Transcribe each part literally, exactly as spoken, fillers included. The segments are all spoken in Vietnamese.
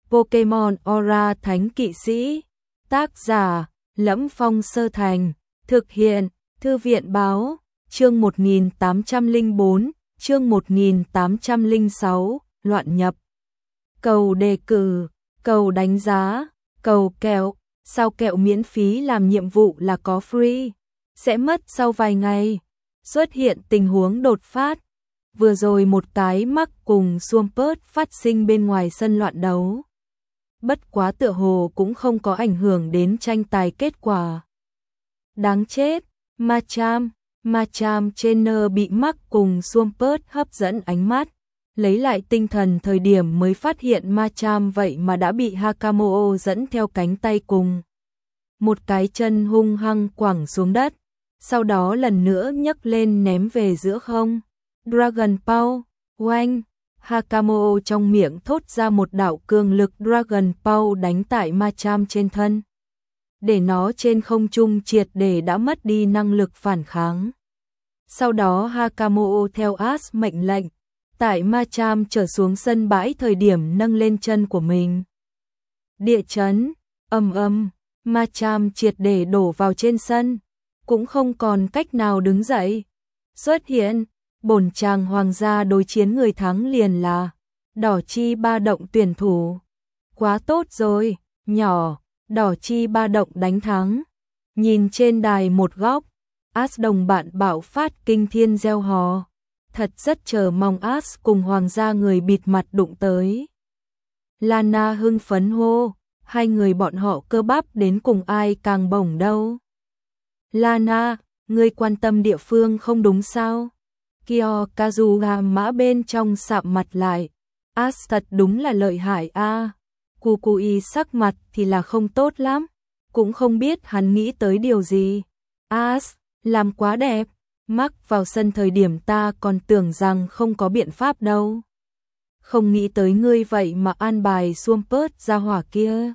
Pokemon Aura Thánh Kỵ Sĩ. Tác giả: Lẫm Phong Sơ Thành. Thực hiện: Thư viện báo. Chương một nghìn tám trăm lẻ bốn, chương một nghìn tám trăm lẻ sáu, loạn nhập. Cầu đề cử, cầu đánh giá, cầu kẹo. Sao kẹo miễn phí làm nhiệm vụ là có free, sẽ mất sau vài ngày. Xuất hiện tình huống đột phát. Vừa rồi một cái mắc cùng Swampert phát sinh bên ngoài sân loạn đấu. Bất quá tựa hồ cũng không có ảnh hưởng đến tranh tài kết quả. Đáng chết, Machamp, Machamp Trainer bị mắc cùng Swampert hấp dẫn ánh mắt. Lấy lại tinh thần thời điểm mới phát hiện Machamp vậy mà đã bị Hakamoto dẫn theo cánh tay cùng. Một cái chân hung hăng quẳng xuống đất, sau đó lần nữa nhấc lên ném về giữa không. Dragon Ball, oanh! Hakamoto trong miệng thốt ra một đạo cường lực Dragon Ball đánh tại Machamp trên thân, để nó trên không trung triệt để đã mất đi năng lực phản kháng. Sau đó Hakamoto theo Ash mệnh lệnh, tại Machamp trở xuống sân bãi thời điểm nâng lên chân của mình. Địa chấn, ầm ầm, Machamp triệt để đổ vào trên sân, cũng không còn cách nào đứng dậy. Xuất hiện, bổn chàng hoàng gia đối chiến người thắng liền là Đỏ Chi Ba Động tuyển thủ. Quá tốt rồi, nhỏ, Đỏ Chi Ba Động đánh thắng. Nhìn trên đài một góc, Ash đồng bạn bạo phát kinh thiên reo hò. Thật rất chờ mong Ash cùng hoàng gia người bịt mặt đụng tới. Lana hưng phấn hô, hai người bọn họ cơ bắp đến cùng ai càng bổng đâu. Lana, ngươi quan tâm địa phương không đúng sao? Kyokazuga mã bên trong sạm mặt lại. Ash thật đúng là lợi hại a. À. Kukui sắc mặt thì là không tốt lắm, cũng không biết hắn nghĩ tới điều gì. Ash, làm quá đẹp, mắc vào sân thời điểm ta còn tưởng rằng không có biện pháp đâu. Không nghĩ tới ngươi vậy mà an bài Swampert ra hỏa kia.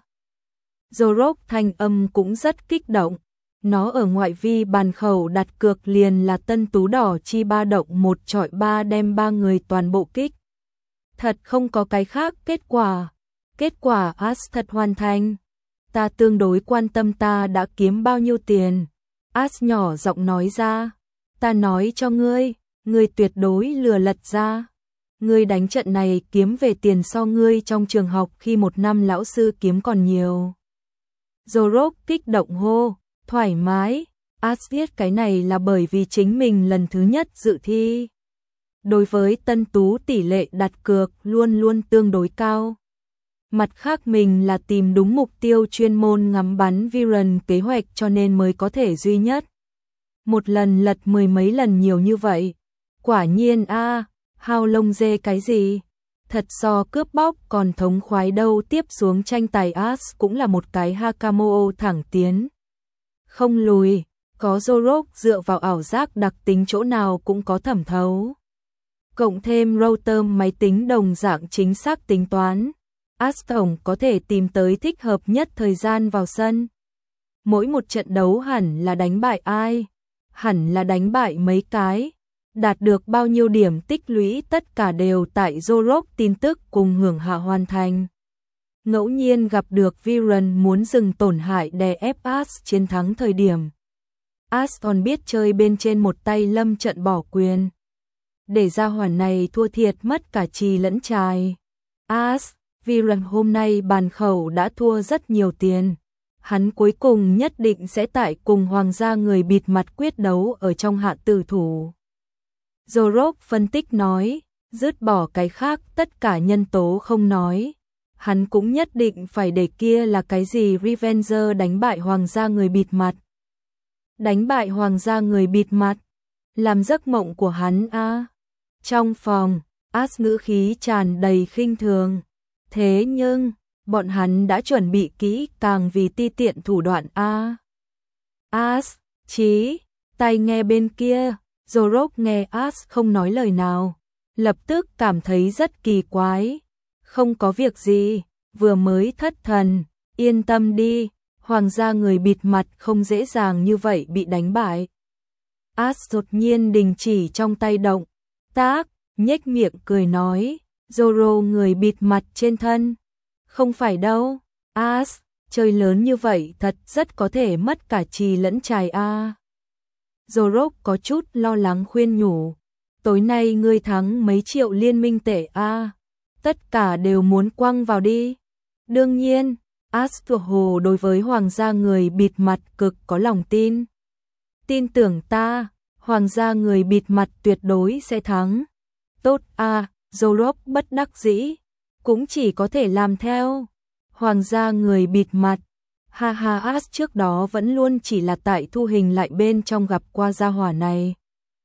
Zorok thanh âm cũng rất kích động. Nó ở ngoại vi bàn khẩu đặt cược liền là Tân Tú Đỏ Chi Ba Động một chọi ba đem ba người toàn bộ kích. Thật không có cái khác kết quả. Kết quả Ash thật hoàn thành. Ta tương đối quan tâm ta đã kiếm bao nhiêu tiền. Ash nhỏ giọng nói ra. Ta nói cho ngươi, ngươi tuyệt đối lừa lật ra. Ngươi đánh trận này kiếm về tiền so ngươi trong trường học khi một năm lão sư kiếm còn nhiều. Zorok kích động hô, thoải mái. Ash biết cái này là bởi vì chính mình lần thứ nhất dự thi. Đối với Tân Tú tỷ lệ đặt cược luôn luôn tương đối cao. Mặt khác mình là tìm đúng mục tiêu chuyên môn ngắm bắn Viren kế hoạch cho nên mới có thể duy nhất. Một lần lật mười mấy lần nhiều như vậy. Quả nhiên a, à, hao lông dê cái gì? Thật so cướp bóc còn thống khoái đâu. Tiếp xuống tranh tài Ash cũng là một cái Hakamoto thẳng tiến. Không lùi, có Zorok dựa vào ảo giác đặc tính chỗ nào cũng có thẩm thấu. Cộng thêm router máy tính đồng dạng chính xác tính toán. Ash tổng có thể tìm tới thích hợp nhất thời gian vào sân. Mỗi một trận đấu hẳn là đánh bại ai? Hẳn là đánh bại mấy cái. Đạt được bao nhiêu điểm tích lũy tất cả đều tại Zorok tin tức cùng hưởng hạ hoàn thành. Ngẫu nhiên gặp được Viren muốn dừng tổn hại đè ép Ash chiến thắng thời điểm. Ash còn biết chơi bên trên một tay lâm trận bỏ quyền. Để ra hỏa này thua thiệt mất cả trì lẫn trài. Ash, Viren hôm nay bàn khẩu đã thua rất nhiều tiền. Hắn cuối cùng nhất định sẽ tại cùng hoàng gia người bịt mặt quyết đấu ở trong hạ tử thủ. Zorok phân tích nói, dứt bỏ cái khác tất cả nhân tố không nói. Hắn cũng nhất định phải để kia là cái gì Revenger đánh bại hoàng gia người bịt mặt. Đánh bại hoàng gia người bịt mặt, làm giấc mộng của hắn a. À. Trong phòng, Ash ngữ khí tràn đầy khinh thường. Thế nhưng, bọn hắn đã chuẩn bị kỹ càng vì ti tiện thủ đoạn a. À. Ash, chí, tai nghe bên kia, Zorok nghe Ash không nói lời nào, lập tức cảm thấy rất kỳ quái. Không có việc gì, vừa mới thất thần, yên tâm đi, hoàng gia người bịt mặt không dễ dàng như vậy bị đánh bại. Ash đột nhiên đình chỉ trong tay động tác, nhếch miệng cười nói, Zoro người bịt mặt trên thân. Không phải đâu, As, chơi lớn như vậy thật rất có thể mất cả trì lẫn trài a. Zorok có chút lo lắng khuyên nhủ, tối nay ngươi thắng mấy triệu liên minh tệ a, tất cả đều muốn quăng vào đi. Đương nhiên, As tựa hồ đối với hoàng gia người bịt mặt cực có lòng tin. Tin tưởng ta, hoàng gia người bịt mặt tuyệt đối sẽ thắng. Tốt a, Zorok bất đắc dĩ, cũng chỉ có thể làm theo. Hoàng gia người bịt mặt, ha ha, As trước đó vẫn luôn chỉ là tại thu hình lại bên trong gặp qua gia hỏa này.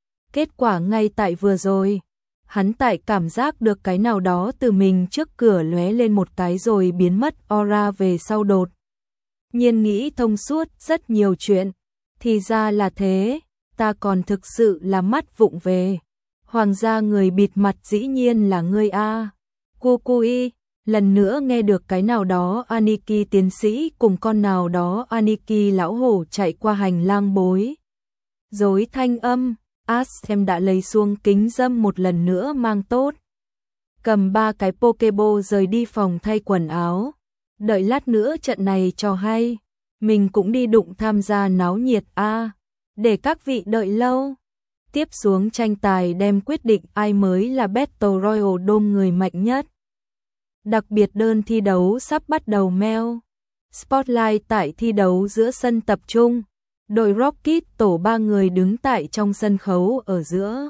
Kết quả ngay tại vừa rồi, hắn tại cảm giác được cái nào đó từ mình trước cửa lóe lên một cái rồi biến mất aura về sau đột. Nhiên nghĩ thông suốt rất nhiều chuyện, thì ra là thế, ta còn thực sự là mắt vụng về. Hoàng gia người bịt mặt dĩ nhiên là ngươi a. Kukui, lần nữa nghe được cái nào đó Aniki tiến sĩ cùng con nào đó Aniki lão hổ chạy qua hành lang bối. Dối thanh âm, As em đã lấy xuống kính dâm một lần nữa mang tốt. Cầm ba cái Pokeball rời đi phòng thay quần áo. Đợi lát nữa trận này cho hay, mình cũng đi đụng tham gia náo nhiệt a. Để các vị đợi lâu. Tiếp xuống tranh tài đem quyết định ai mới là Battle Royale Dome người mạnh nhất. Đặc biệt đơn thi đấu sắp bắt đầu meo. Spotlight tại thi đấu giữa sân tập trung. Đội Rocket tổ ba người đứng tại trong sân khấu ở giữa.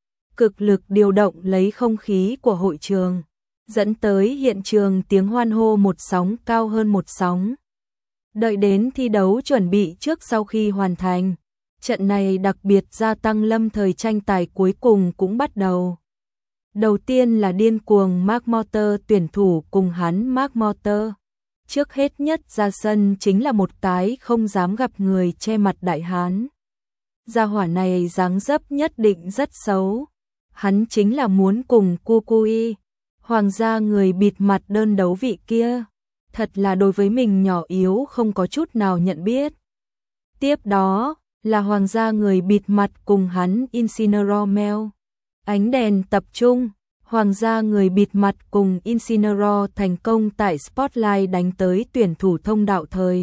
Cực lực điều động lấy không khí của hội trường, dẫn tới hiện trường tiếng hoan hô một sóng cao hơn một sóng. Đợi đến thi đấu chuẩn bị trước sau khi hoàn thành, trận này đặc biệt gia tăng lâm thời tranh tài cuối cùng cũng bắt đầu. Đầu tiên là điên cuồng Mark Motter tuyển thủ cùng hắn Mark Motter. Trước hết nhất ra sân chính là một cái không dám gặp người che mặt đại hán. Gia hỏa này dáng dấp nhất định rất xấu. Hắn chính là muốn cùng Kukui, hoàng gia người bịt mặt đơn đấu vị kia. Thật là đối với mình nhỏ yếu không có chút nào nhận biết. Tiếp đó là hoàng gia người bịt mặt cùng hắn Incineroar. Ánh đèn tập trung, hoàng gia người bịt mặt cùng Incineroar thành công tại Spotlight đánh tới tuyển thủ thông đạo thời.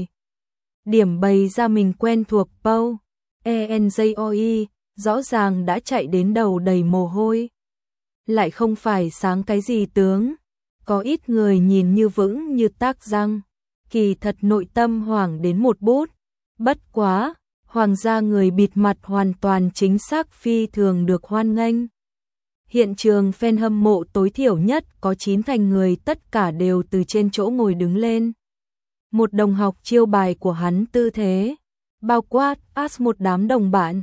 Điểm bày ra mình quen thuộc Paul, Enjoy, rõ ràng đã chạy đến đầu đầy mồ hôi. Lại không phải sáng cái gì tướng, có ít người nhìn như vững như tác răng, kỳ thật nội tâm hoảng đến một bút. Bất quá, hoàng gia người bịt mặt hoàn toàn chính xác phi thường được hoan nghênh. Hiện trường fan hâm mộ tối thiểu nhất có chín thành người tất cả đều từ trên chỗ ngồi đứng lên. Một đồng học chiêu bài của hắn tư thế, bao quát As một đám đồng bạn.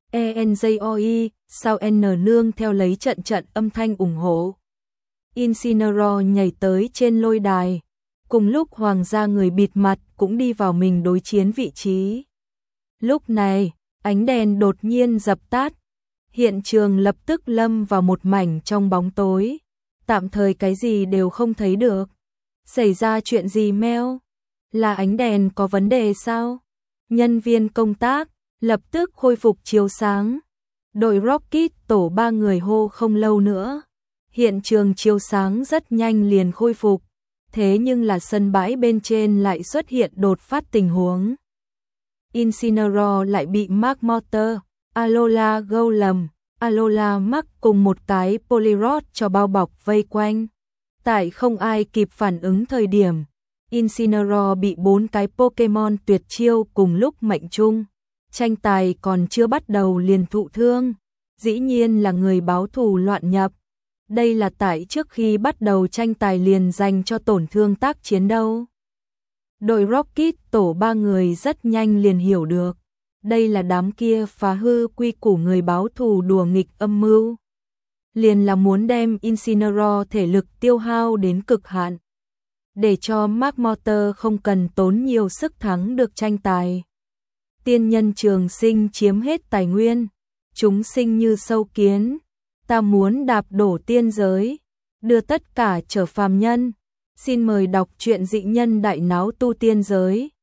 Enjoy, sao N nương theo lấy trận trận âm thanh ủng hộ. Incineroar nhảy tới trên lôi đài, cùng lúc hoàng gia người bịt mặt cũng đi vào mình đối chiến vị trí. Lúc này, ánh đèn đột nhiên dập tắt. Hiện trường lập tức lâm vào một mảnh trong bóng tối, tạm thời cái gì đều không thấy được. Xảy ra chuyện gì Mel? Là ánh đèn có vấn đề sao? Nhân viên công tác lập tức khôi phục chiếu sáng. Đội Rocket tổ ba người hô không lâu nữa. Hiện trường chiếu sáng rất nhanh liền khôi phục. Thế nhưng là sân bãi bên trên lại xuất hiện đột phát tình huống. Incineroar lại bị Mark Motter, Alola Golem, Alola Mark cùng một cái Polyrod cho bao bọc vây quanh. Tại không ai kịp phản ứng thời điểm, Incineroar bị bốn cái Pokemon tuyệt chiêu cùng lúc mệnh trung. Tranh tài còn chưa bắt đầu liền thụ thương. Dĩ nhiên là người báo thù loạn nhập. Đây là tại trước khi bắt đầu tranh tài liền dành cho tổn thương tác chiến đâu. Đội Rocket tổ ba người rất nhanh liền hiểu được. Đây là đám kia phá hư quy củ người báo thù đùa nghịch âm mưu. Liền là muốn đem Incineroar thể lực tiêu hao đến cực hạn. Để cho Mark Motter không cần tốn nhiều sức thắng được tranh tài. Tiên nhân trường sinh chiếm hết tài nguyên. Chúng sinh như sâu kiến. Ta muốn đạp đổ tiên giới. Đưa tất cả trở phàm nhân. Xin mời đọc truyện dị nhân đại náo tu tiên giới.